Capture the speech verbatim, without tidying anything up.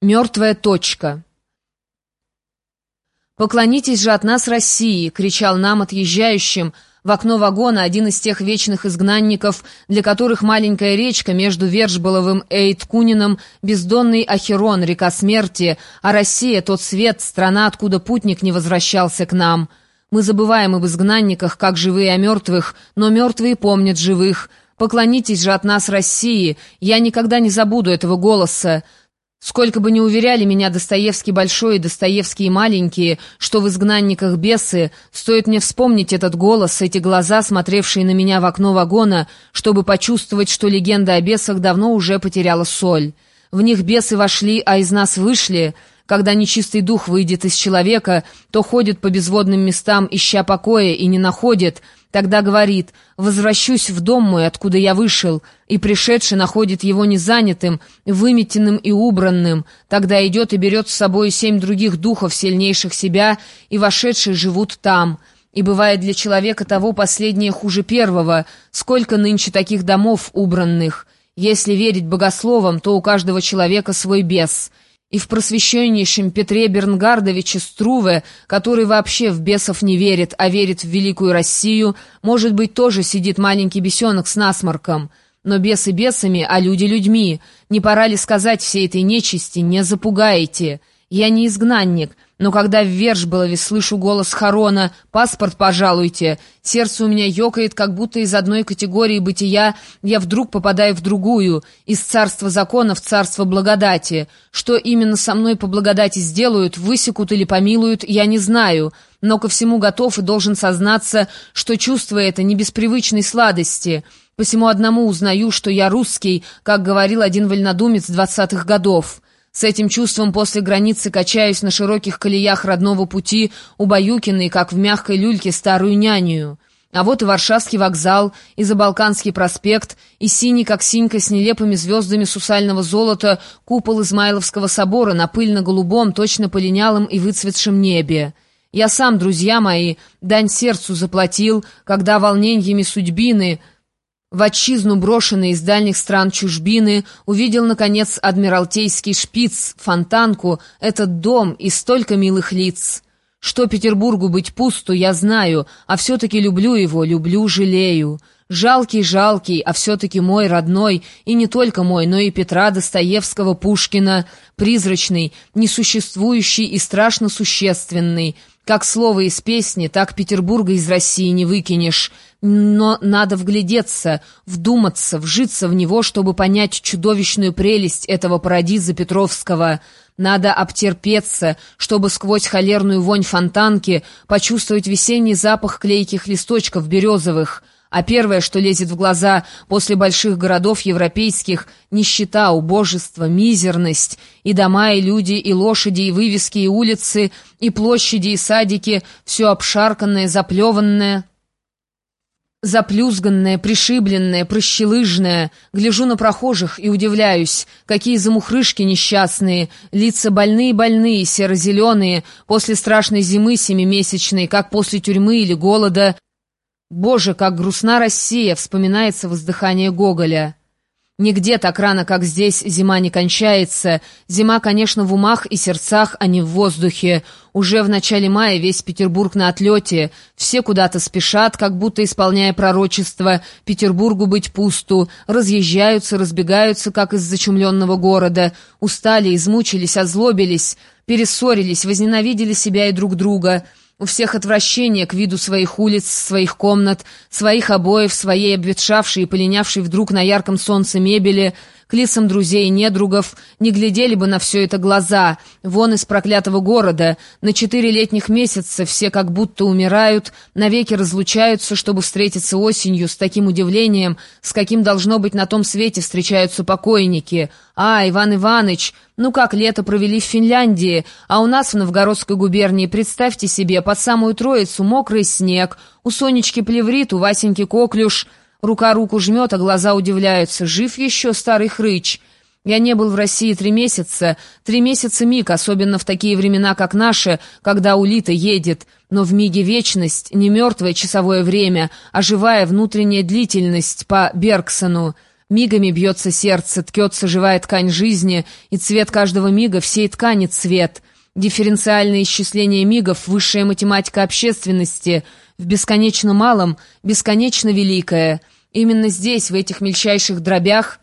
Мертвая точка. «Поклонитесь же от нас России!» — кричал нам, отъезжающим, в окно вагона один из тех вечных изгнанников, для которых маленькая речка между Вержболовым и Эйткунином — бездонный Ахерон, река смерти, а Россия — тот свет, страна, откуда путник не возвращался к нам. Мы забываем об изгнанниках, как живые о мертвых, но мертвые помнят живых. «Поклонитесь же от нас России!» Я никогда не забуду этого голоса. Сколько бы ни уверяли меня Достоевский большой и Достоевский маленькие, что в «Изгнанниках» бесы, стоит мне вспомнить этот голос, эти глаза, смотревшие на меня в окно вагона, чтобы почувствовать, что легенда о бесах давно уже потеряла соль. В них бесы вошли, а из нас вышли. Когда нечистый дух выйдет из человека, то ходит по безводным местам, ища покоя, и не находит. Тогда говорит: «Возвращусь в дом мой, откуда я вышел», и пришедший находит его незанятым, выметенным и убранным. Тогда идет и берет с собой семь других духов, сильнейших себя, и вошедшие живут там. И бывает для человека того последнее хуже первого. Сколько нынче таких домов убранных? Если верить богословам, то у каждого человека свой бес. И в просвещеннейшем Петре Бернгардовиче Струве, который вообще в бесов не верит, а верит в великую Россию, может быть, тоже сидит маленький бесенок с насморком. Но бесы бесами, а люди людьми. Не пора ли сказать всей этой нечисти: не запугаете? Я не изгнанник, но когда в Вержболове слышу голос Харона «Паспорт пожалуйте», сердце у меня ёкает, как будто из одной категории бытия я вдруг попадаю в другую, из царства закона в царство благодати. Что именно со мной по благодати сделают, высекут или помилуют, я не знаю, но ко всему готов и должен сознаться, что чувство это не без привычной сладости. Посему одному узнаю, что я русский, как говорил один вольнодумец двадцатых годов. С этим чувством после границы качаюсь на широких колеях родного пути, убаюкенный, как в мягкой люльке, старую няню. А вот и Варшавский вокзал, и Забалканский проспект, и синий, как синька, с нелепыми звездами сусального золота, купол Измайловского собора на пыльно-голубом, точно полинялом и выцветшем небе. Я сам, друзья мои, дань сердцу заплатил, когда волненьями судьбины в отчизну, брошенный из дальних стран чужбины, увидел, наконец, адмиралтейский шпиц, фонтанку, этот дом и столько милых лиц. Что Петербургу быть пусту, я знаю, а все-таки люблю его, люблю, жалею. Жалкий, жалкий, а все-таки мой, родной, и не только мой, но и Петра, Достоевского, Пушкина, призрачный, несуществующий и страшно существенный. Как слово из песни, так Петербурга из России не выкинешь. Но надо вглядеться, вдуматься, вжиться в него, чтобы понять чудовищную прелесть этого парадиза Петровского. Надо обтерпеться, чтобы сквозь холерную вонь фонтанки почувствовать весенний запах клейких листочков березовых. А первое, что лезет в глаза после больших городов европейских — нищета, убожество, мизерность. И дома, и люди, и лошади, и вывески, и улицы, и площади, и садики — все обшарканное, заплеванное, заплюзганное, пришибленное, прощелыжное. Гляжу на прохожих и удивляюсь, какие замухрышки несчастные, лица больные-больные, серо-зеленые, после страшной зимы семимесячной, как после тюрьмы или голода. Боже, как грустна Россия, вспоминается воздыхание Гоголя. Нигде так рано, как здесь, зима не кончается. Зима, конечно, в умах и сердцах, а не в воздухе. Уже в начале мая весь Петербург на отлете. Все куда-то спешат, как будто исполняя пророчество «Петербургу быть пусту», разъезжаются, разбегаются, как из зачумленного города. Устали, измучились, озлобились, перессорились, возненавидели себя и друг друга. У всех отвращение к виду своих улиц, своих комнат, своих обоев, своей обветшавшей и полинявшей вдруг на ярком солнце мебели, к лицам друзей и недругов. Не глядели бы на все это глаза. Вон из проклятого города. На четыре летних месяца все как будто умирают, навеки разлучаются, чтобы встретиться осенью с таким удивлением, с каким, должно быть, на том свете встречаются покойники. А, Иван Иваныч, ну как лето провели в Финляндии, а у нас в Новгородской губернии, представьте себе, под самую Троицу мокрый снег, у Сонечки плеврит, у Васеньки коклюш. Рука руку жмет, а глаза удивляются. Жив еще старый хрыч? Я не был в России три месяца. Три месяца миг, особенно в такие времена, как наши, когда улита едет. Но в миге вечность, не мертвое часовое время, а живая внутренняя длительность по Бергсону. Мигами бьется сердце, ткется живая ткань жизни, и цвет каждого мига всей ткани цвет. Дифференциальное исчисление мигов — высшая математика общественности, в бесконечно малом, бесконечно великое. Именно здесь, в этих мельчайших дробях,